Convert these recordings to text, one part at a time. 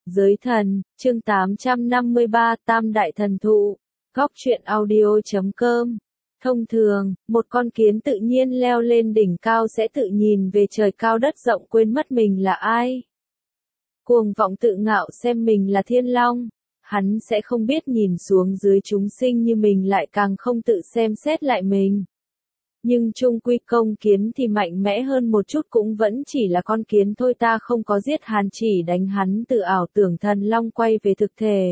Giới thần, chương 853, Tam Đại Thần Thụ, Góc truyện audio.com. Thông thường, một con kiến tự nhiên leo lên đỉnh cao sẽ tự nhìn về trời cao đất rộng quên mất mình là ai. Cuồng vọng tự ngạo xem mình là thiên long, hắn sẽ không biết nhìn xuống dưới chúng sinh như mình, lại càng không tự xem xét lại mình. Nhưng chung quy công kiến thì mạnh mẽ hơn một chút, cũng vẫn chỉ là con kiến thôi, ta không có giết hắn, chỉ đánh hắn từ ảo tưởng thần long quay về thực thể.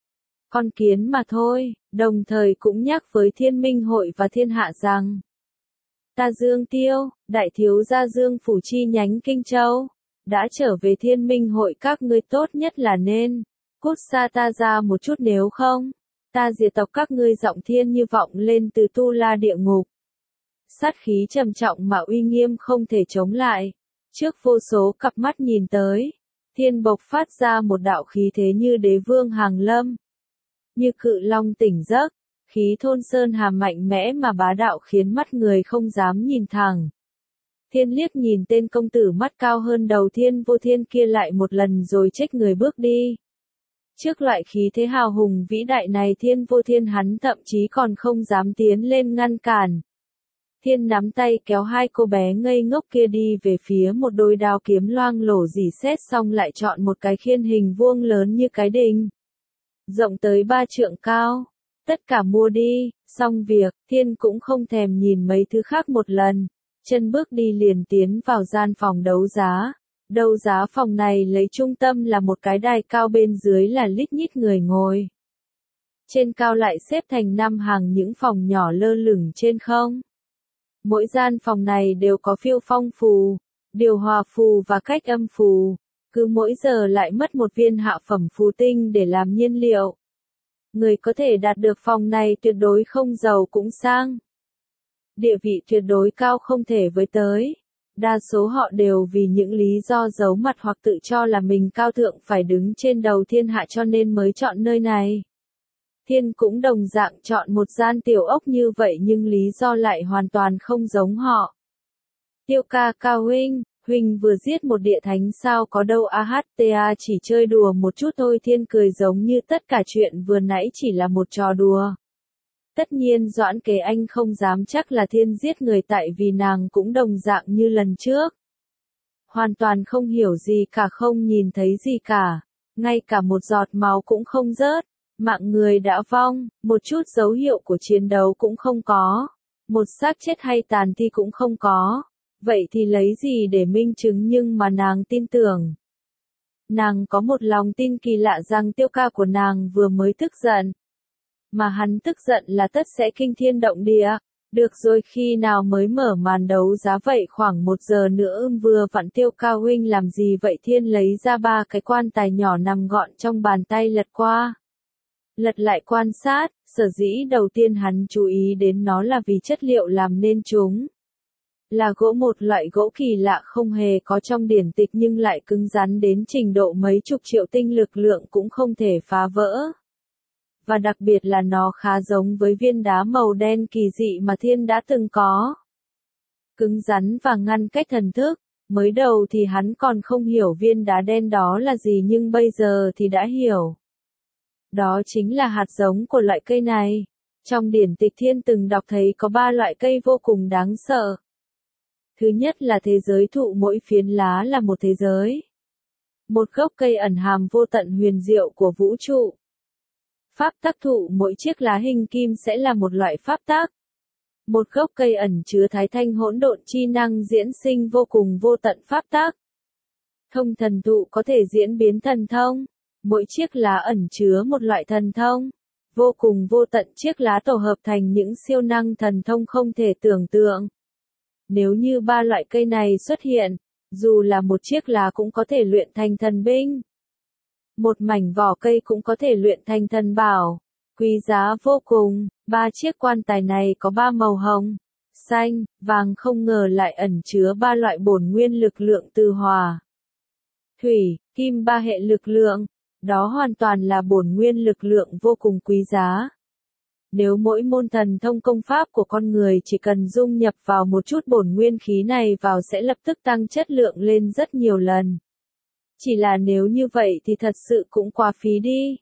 Con kiến mà thôi, đồng thời cũng nhắc với Thiên Minh Hội và thiên hạ rằng: ta Dương Tiêu, đại thiếu gia Dương Phủ chi nhánh Kinh Châu, đã trở về Thiên Minh Hội, các ngươi tốt nhất là nên cút xa ta ra một chút, nếu không, ta diệt tộc các ngươi. Giọng thiên như vọng lên từ tu la địa ngục. Sát khí trầm trọng mà uy nghiêm không thể chống lại. Trước vô số cặp mắt nhìn tới, thiên bộc phát ra một đạo khí thế như đế vương hàng lâm. Như cự long tỉnh giấc, khí thôn sơn hà mạnh mẽ mà bá đạo khiến mắt người không dám nhìn thẳng. Thiên liếc nhìn tên công tử mắt cao hơn đầu Thiên Vô Thiên kia lại một lần rồi trách người bước đi. Trước loại khí thế hào hùng vĩ đại này, Thiên Vô Thiên hắn thậm chí còn không dám tiến lên ngăn cản. Thiên nắm tay kéo hai cô bé ngây ngốc kia đi về phía một đôi đao kiếm loang lổ rỉ sét, xong lại chọn một cái khiên hình vuông lớn như cái đình, rộng tới 3 trượng cao. Tất cả mua đi, xong việc, Thiên cũng không thèm nhìn mấy thứ khác một lần. Chân bước đi liền tiến vào gian phòng đấu giá. Đấu giá phòng này lấy trung tâm là một cái đài cao, bên dưới là lít nhít người ngồi. Trên cao lại xếp thành 5 hàng những phòng nhỏ lơ lửng trên không. Mỗi gian phòng này đều có phiêu phong phù, điều hòa phù và cách âm phù. Cứ mỗi giờ lại mất một viên hạ phẩm phù tinh để làm nhiên liệu. Người có thể đạt được phòng này tuyệt đối không giàu cũng sang. Địa vị tuyệt đối cao không thể với tới. Đa số họ đều vì những lý do giấu mặt hoặc tự cho là mình cao thượng, phải đứng trên đầu thiên hạ cho nên mới chọn nơi này. Thiên cũng đồng dạng chọn một gian tiểu ốc như vậy, nhưng lý do lại hoàn toàn không giống họ. Tiêu ca ca huynh, huynh vừa giết một địa thánh sao? Có đâu AHTA, chỉ chơi đùa một chút thôi. Thiên cười giống như tất cả chuyện vừa nãy chỉ là một trò đùa. Tất nhiên Doãn Kế Anh không dám chắc là Thiên giết người, tại vì nàng cũng đồng dạng như lần trước. Hoàn toàn không hiểu gì cả, không nhìn thấy gì cả. Ngay cả một giọt máu cũng không rớt. Mạng người đã vong, một chút dấu hiệu của chiến đấu cũng không có. Một xác chết hay tàn thi cũng không có. Vậy thì lấy gì để minh chứng? Nhưng mà nàng tin tưởng. Nàng có một lòng tin kỳ lạ rằng Tiêu ca của nàng vừa mới tức giận. Mà hắn tức giận là tất sẽ kinh thiên động địa. Được rồi, khi nào mới mở màn đấu giá vậy? Khoảng 1 giờ nữa. Vừa vặn. Tiêu ca huynh làm gì vậy? Thiên lấy ra 3 cái quan tài nhỏ nằm gọn trong bàn tay, lật qua lật lại quan sát. Sở dĩ đầu tiên hắn chú ý đến nó là vì chất liệu làm nên chúng là gỗ, một loại gỗ kỳ lạ không hề có trong điển tịch, nhưng lại cứng rắn đến trình độ mấy chục triệu tinh lực lượng cũng không thể phá vỡ. Và đặc biệt là nó khá giống với viên đá màu đen kỳ dị mà Thiên đã từng có. Cứng rắn và ngăn cách thần thức. Mới đầu thì hắn còn không hiểu viên đá đen đó là gì, nhưng bây giờ thì đã hiểu. Đó chính là hạt giống của loại cây này. Trong điển tịch Thiên từng đọc thấy có 3 loại cây vô cùng đáng sợ. Thứ nhất là thế giới thụ, mỗi phiến lá là một thế giới. Một gốc cây ẩn hàm vô tận huyền diệu của vũ trụ. Pháp tắc thụ, mỗi chiếc lá hình kim sẽ là một loại pháp tắc. Một gốc cây ẩn chứa thái thanh hỗn độn chi năng diễn sinh vô cùng vô tận pháp tắc. Thông thần thụ có thể diễn biến thần thông. Mỗi chiếc lá ẩn chứa một loại thần thông. Vô cùng vô tận chiếc lá tổ hợp thành những siêu năng thần thông không thể tưởng tượng. Nếu như 3 loại cây này xuất hiện, dù là một chiếc lá cũng có thể luyện thành thần binh. Một mảnh vỏ cây cũng có thể luyện thành thần bảo. Quý giá vô cùng. 3 chiếc quan tài này có 3 màu hồng, xanh, vàng, không ngờ lại ẩn chứa 3 loại bổn nguyên lực lượng từ hỏa, thủy, kim, 3 hệ lực lượng. Đó hoàn toàn là bổn nguyên lực lượng vô cùng quý giá. Nếu mỗi môn thần thông công pháp của con người chỉ cần dung nhập vào một chút bổn nguyên khí này vào sẽ lập tức tăng chất lượng lên rất nhiều lần. Chỉ là nếu như vậy thì thật sự cũng quá phí đi.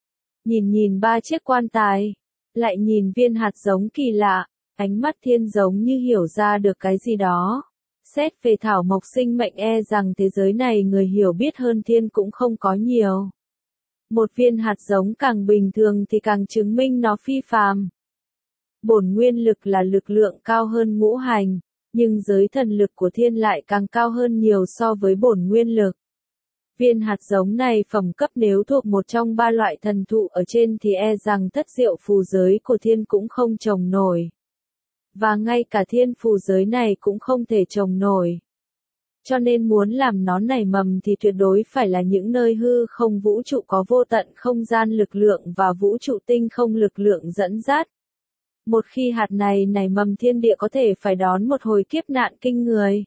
Nhìn ba chiếc quan tài, lại nhìn viên hạt giống kỳ lạ, ánh mắt Thiên giống như hiểu ra được cái gì đó. Xét về thảo mộc sinh mệnh rằng thế giới này người hiểu biết hơn Thiên cũng không có nhiều. Một viên hạt giống càng bình thường thì càng chứng minh nó phi phàm. Bổn nguyên lực là lực lượng cao hơn ngũ hành, nhưng giới thần lực của Thiên lại càng cao hơn nhiều so với bổn nguyên lực. Viên hạt giống này phẩm cấp nếu thuộc một trong ba loại thần thụ ở trên thì rằng thất diệu phù giới của Thiên cũng không trồng nổi. Và ngay cả thiên phù giới này cũng không thể trồng nổi. Cho nên muốn làm nó nảy mầm thì tuyệt đối phải là những nơi hư không vũ trụ có vô tận không gian lực lượng và vũ trụ tinh không lực lượng dẫn dắt. Một khi hạt này nảy mầm thiên địa có thể phải đón một hồi kiếp nạn kinh người.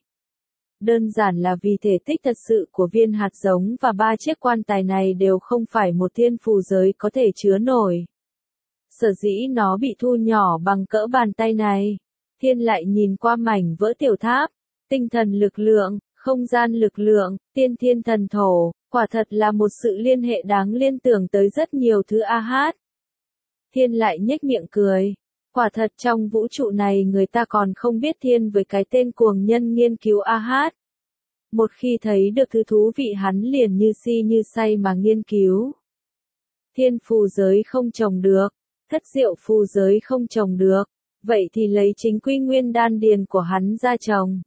Đơn giản là vì thể tích thật sự của viên hạt giống và ba chiếc quan tài này đều không phải một thiên phù giới có thể chứa nổi. Sở dĩ nó bị thu nhỏ bằng cỡ bàn tay này. Thiên lại nhìn qua mảnh vỡ tiểu tháp, tinh thần lực lượng, không gian lực lượng, tiên thiên thần thổ, quả thật là một sự liên hệ đáng liên tưởng tới rất nhiều thứ hát. Thiên lại nhếch miệng cười. Quả thật trong vũ trụ này người ta còn không biết Thiên với cái tên cuồng nhân nghiên cứu hát. Một khi thấy được thứ thú vị hắn liền như si như say mà nghiên cứu. Thiên phù giới không trồng được, thất diệu phù giới không trồng được, vậy thì lấy chính quy nguyên đan điền của hắn ra trồng.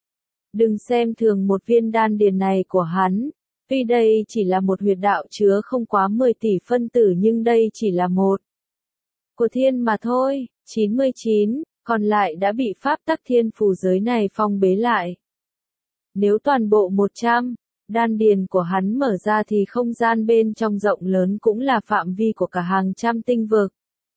Đừng xem thường một viên đan điền này của hắn, tuy đây chỉ là một huyệt đạo chứa không quá 10 tỷ phân tử nhưng đây chỉ là một của Thiên mà thôi, 99, còn lại đã bị pháp tắc thiên phù giới này phong bế lại. Nếu toàn bộ 100, đan điền của hắn mở ra thì không gian bên trong rộng lớn cũng là phạm vi của cả hàng trăm tinh vực.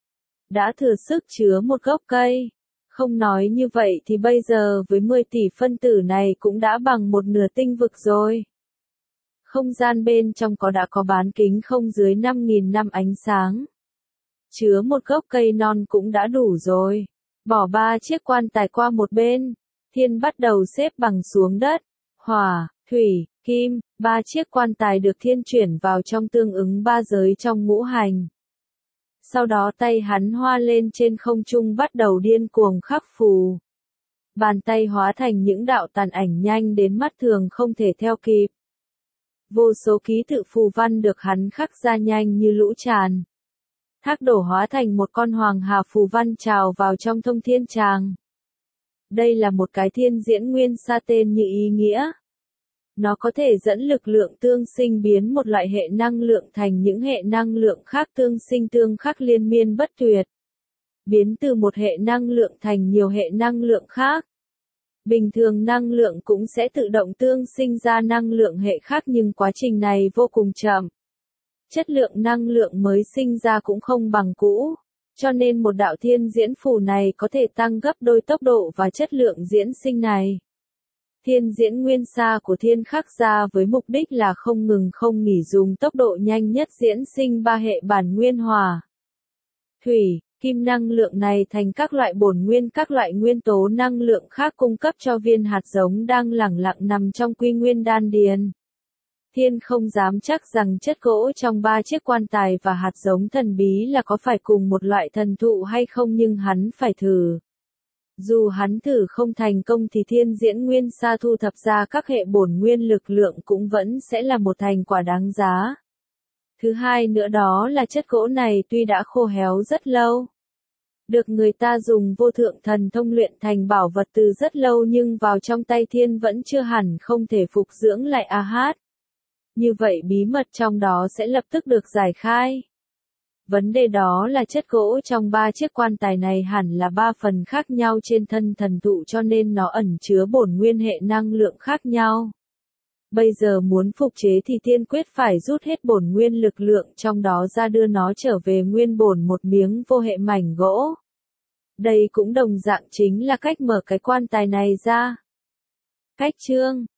Đã thừa sức chứa một gốc cây. Không nói như vậy thì bây giờ với 10 tỷ phân tử này cũng đã bằng một nửa tinh vực rồi. Không gian bên trong đã có bán kính không dưới 5.000 năm ánh sáng. Chứa một gốc cây non cũng đã đủ rồi. Bỏ ba chiếc quan tài qua một bên. Thiên bắt đầu xếp bằng xuống đất. Hỏa, thủy, kim, ba chiếc quan tài được Thiên chuyển vào trong tương ứng ba giới trong ngũ hành. Sau đó tay hắn hoa lên trên không trung bắt đầu điên cuồng khắc phù. Bàn tay hóa thành những đạo tàn ảnh nhanh đến mắt thường không thể theo kịp. Vô số ký tự phù văn được hắn khắc ra nhanh như lũ tràn. Thác đổ hóa thành một con hoàng hà phù văn trào vào trong thông thiên tràng. Đây là một cái thiên diễn nguyên sa tên như ý nghĩa. Nó có thể dẫn lực lượng tương sinh biến một loại hệ năng lượng thành những hệ năng lượng khác tương sinh tương khắc liên miên bất tuyệt. Biến từ một hệ năng lượng thành nhiều hệ năng lượng khác. Bình thường năng lượng cũng sẽ tự động tương sinh ra năng lượng hệ khác nhưng quá trình này vô cùng chậm. Chất lượng năng lượng mới sinh ra cũng không bằng cũ. Cho nên một đạo thiên diễn phù này có thể tăng gấp đôi tốc độ và chất lượng diễn sinh này. Thiên diễn nguyên sa của Thiên khắc ra với mục đích là không ngừng không nghỉ dùng tốc độ nhanh nhất diễn sinh ba hệ bản nguyên hỏa, thủy, kim năng lượng này thành các loại bổn nguyên các loại nguyên tố năng lượng khác cung cấp cho viên hạt giống đang lẳng lặng nằm trong quy nguyên đan điền. Thiên không dám chắc rằng chất gỗ trong ba chiếc quan tài và hạt giống thần bí là có phải cùng một loại thần thụ hay không nhưng hắn phải thử. Dù hắn thử không thành công thì thiên diễn nguyên sa thu thập ra các hệ bổn nguyên lực lượng cũng vẫn sẽ là một thành quả đáng giá. Thứ hai nữa đó là chất gỗ này tuy đã khô héo rất lâu, được người ta dùng vô thượng thần thông luyện thành bảo vật từ rất lâu nhưng vào trong tay Thiên vẫn chưa hẳn không thể phục dưỡng lại hát. Như vậy bí mật trong đó sẽ lập tức được giải khai. Vấn đề đó là chất gỗ trong ba chiếc quan tài này hẳn là ba phần khác nhau trên thân thần thụ cho nên nó ẩn chứa bổn nguyên hệ năng lượng khác nhau. Bây giờ muốn phục chế thì tiên quyết phải rút hết bổn nguyên lực lượng trong đó ra đưa nó trở về nguyên bổn một miếng vô hệ mảnh gỗ. Đây cũng đồng dạng chính là cách mở cái quan tài này ra. Cách chương